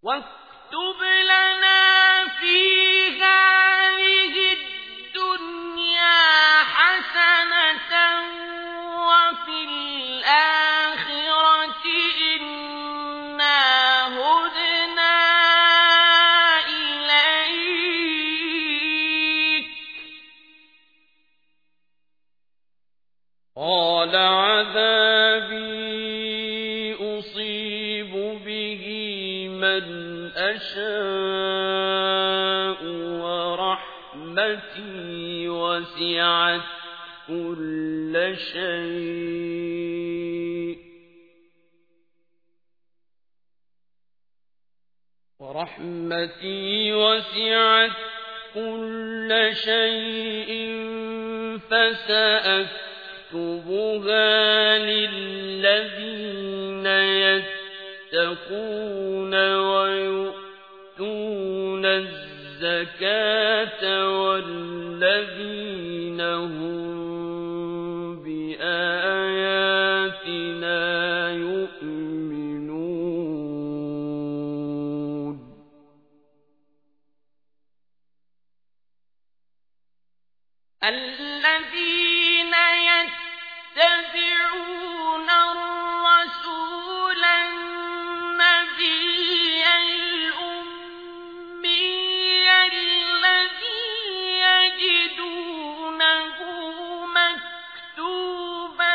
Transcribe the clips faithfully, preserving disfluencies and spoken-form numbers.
واكتب لنا في هذه الدنيا حسنة وفي الآخرة إنا هدنا إليك. قال عذابي أصيب به من أشاء ورحمتي وسعت كل شيء ورحمتي وسعت كل شيء فسأكتبها للذين يتقون ويؤتون الزكاة والذين هم بآياتنا يؤمنون. الذين يتبعون الرسول النبي الأمي الذي يجدونه مكتوبا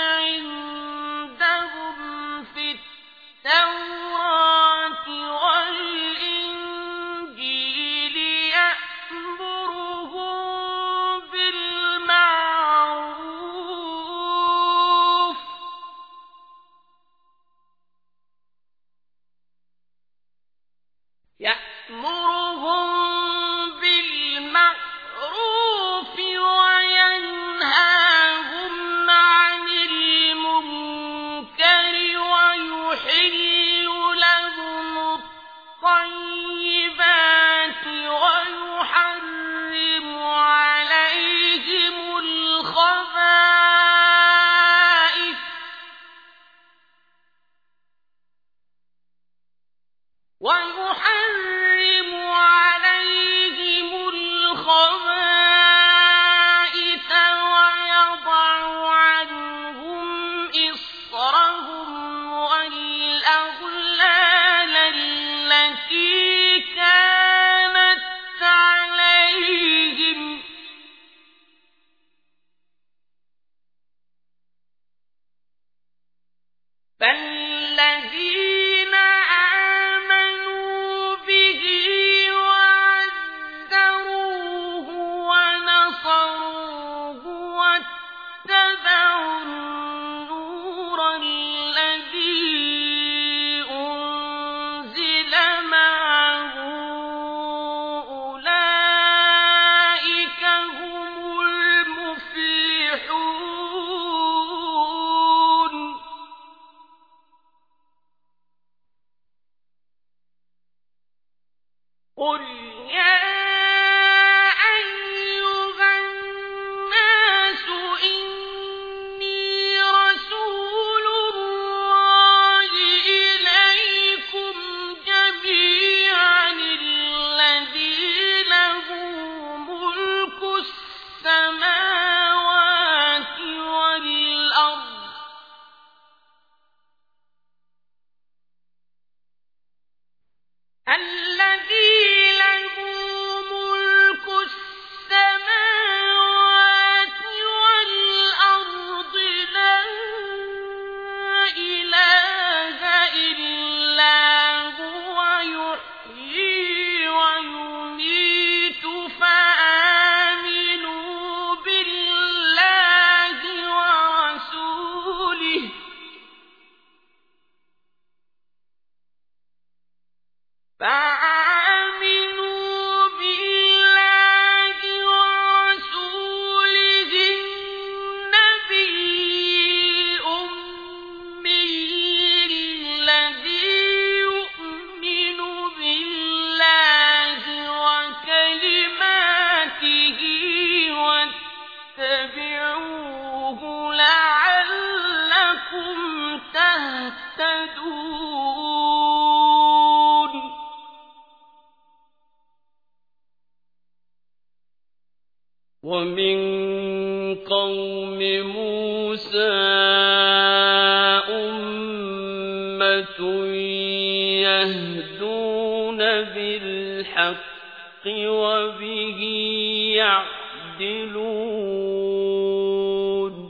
عندهم في التوراة والإنجيل يأمرهم بالمعروف يأمرهم بالمعروف وينهاهم عن المنكر ويحل لهم الطيبات ويحرم عليهم الخبائث ويحرم عليهم الخبائث ويضع عنهم إصرهم والأغلال التي كانت عليهم فالذين آمنوا به وعزروه ونصروه واتبعوا النور الذي أنزل معه أولئك هم المفلحون. قل يا أيها الناس إني رسول الله إليكم جميعا الذي له ملك السماوات والأرض الذي له ملك السماوات والأرض لا إله إلا هو يحيي ويميت فآمنوا بالله ورسوله فآمنوا بالله ورسوله النبي الأمي الذي يؤمن بالله وكلماته واتبعوه لعلكم تهتدون. ومن قوم موسى أمة يهدون بالحق وبه يعدلون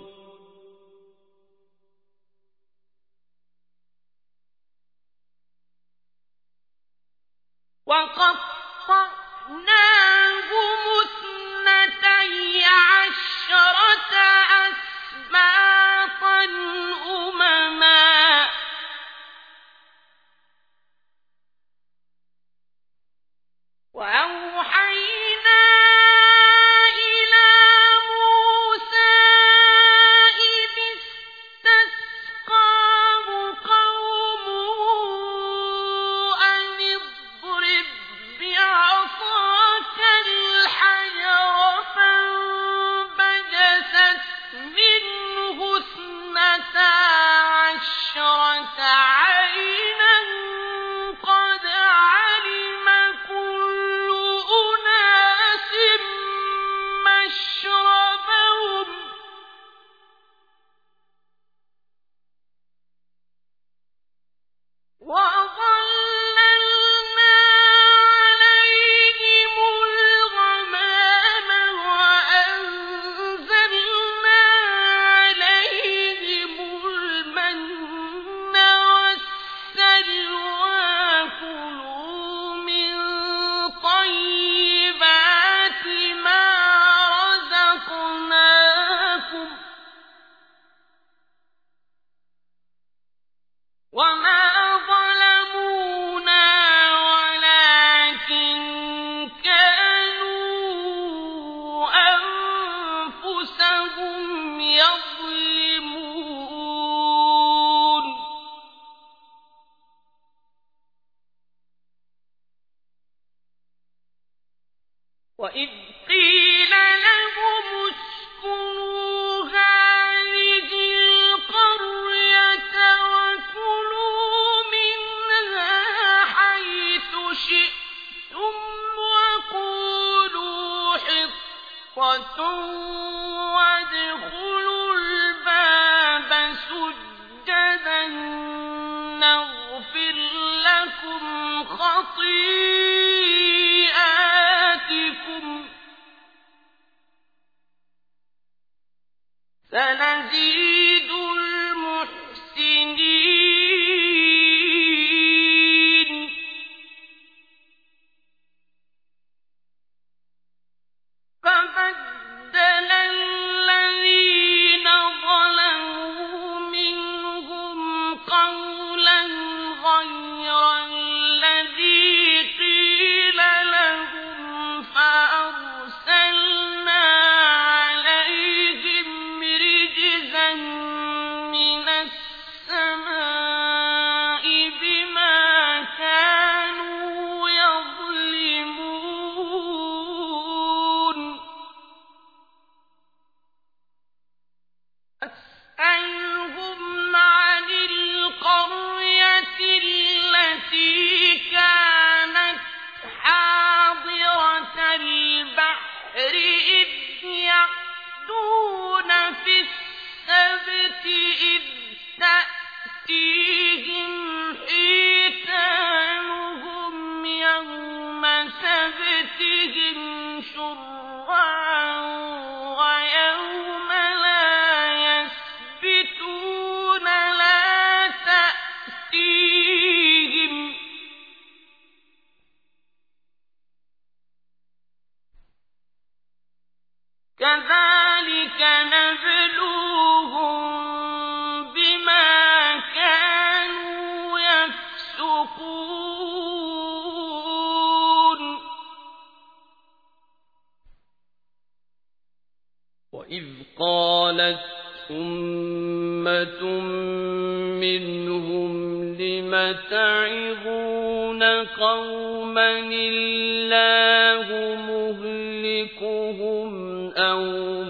وقطعناهم اثنتي عشرة أسباطا أمما وأوحينا إلى موسى إذ استسقاه قومه أن اضرب بعصاك الحجر فانبجست منه اثنتا عشرة عينا قد علم كل أناس مشربهم وأظللنا عليهم الغمام وأنزلنا عليهم المن والسلوى كلوا من طيبات ما رزقناكم وما ظلمونا ولكن كانوا أنفسهم يظلمون وإذ قيل لهم اسكنوا هذه القرية وكلوا منها حيث شئتم وقولوا حطة وادخلوا الباب سجدا نغفر لكم خطيئاتكم سنزيد المحسنين فبدل الذين ظلموا منهم قولا غير الذي قيل لهم فأرسلنا عليهم رجزا من السماء بما كانوا يظلمون أسألهم عن القرية التي كانت حاضرة البحر إذ يعدون في السبت إذ تأتيهم حيتانهم يوم سبتهم شرعا ويوم لا يسبتون لا تأتيهم كذلك نبلوهم بما كانوا يفسقون وإذ قالت أمة منهم لم تعظون قوما الله مهلكهم أو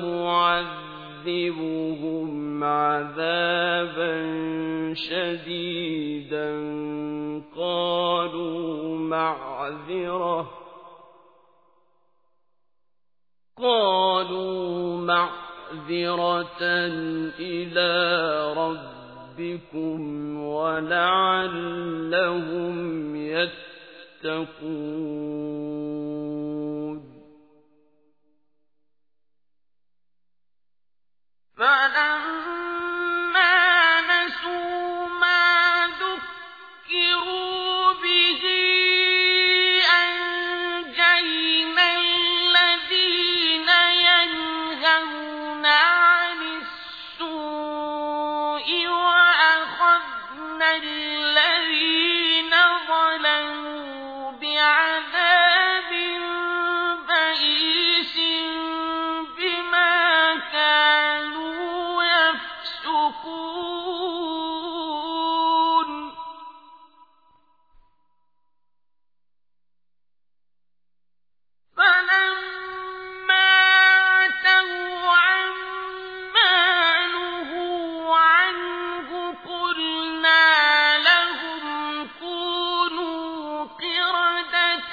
معذبهم عذابا شديدا قالوا معذرة قالوا معذرة إلى ربكم ولعلهم يتقون فلما نسوا ما ذكروا به أنجينا الذين ينهون عن السوء وأخذنا الذين ظلموا بعذاب بئيس بما كانوا يفسقون فلما عتوا عما نهوا عنه قلنا لهم كونوا قردة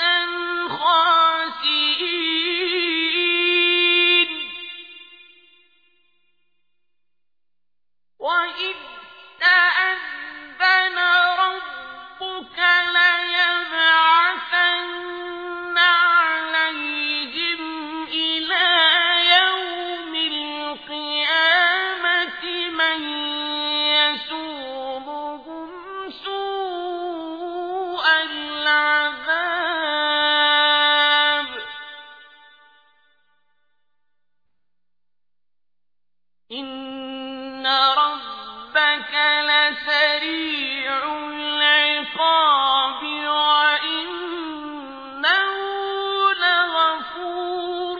خاسئين وإذ تأذن ربك ليبعثن عليهم إلى يوم القيامة من يسومهم سوء العذاب إن ربك لسريع العقاب وإنه لغفور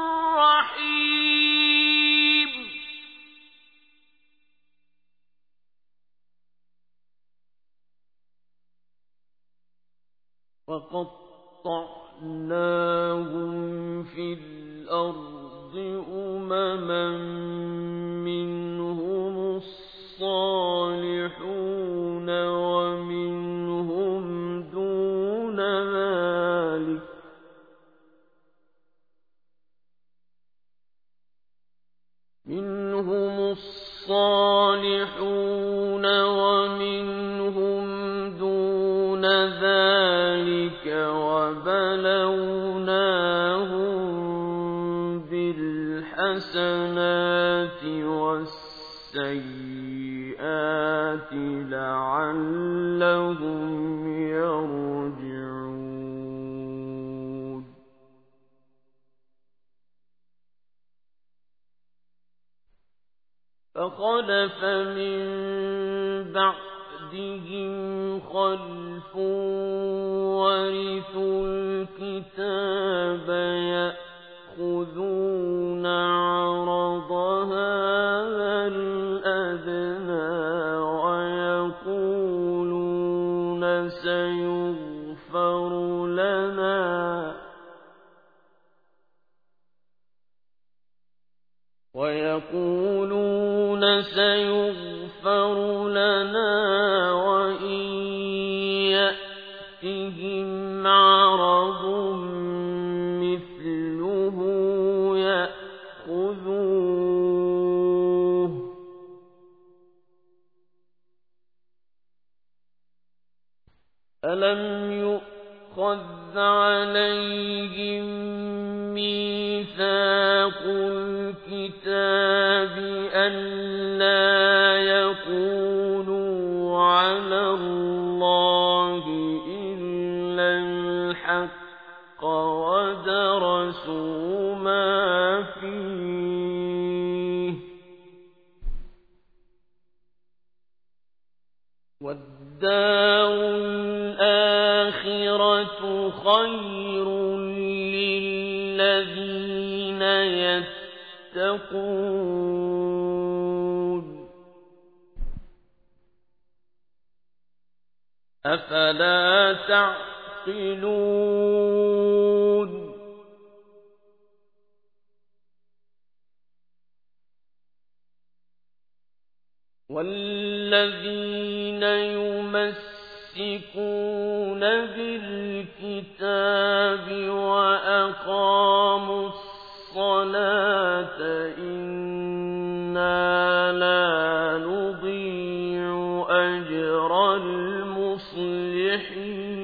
رحيم وقطعناهم في الأرض أمما منهم الصالحون ومنهم دون ذلك منهم الصالحون ومنهم دون ذلك وبلوناهم بالحسنات والسيئات لعلهم يرجعون فخلف من بعدهم خلف ورثوا الكتاب يأخذون عرض هذا الأدنى ويقولون سيغفر لنا ويقولون سيغفر لنا وإن يأتهم عرض مثله يأخذوه ألم يؤخذ عليهم ميثاق الكتاب ألا يقولوا على الله إلا الحق ودرسوا ما فيه والدار الآخرة خير للذين يتقون أفلا تعقلون والذين يمسكون بالكتاب وأقاموا الصلاة إنا لا نضيع أجر المصلحين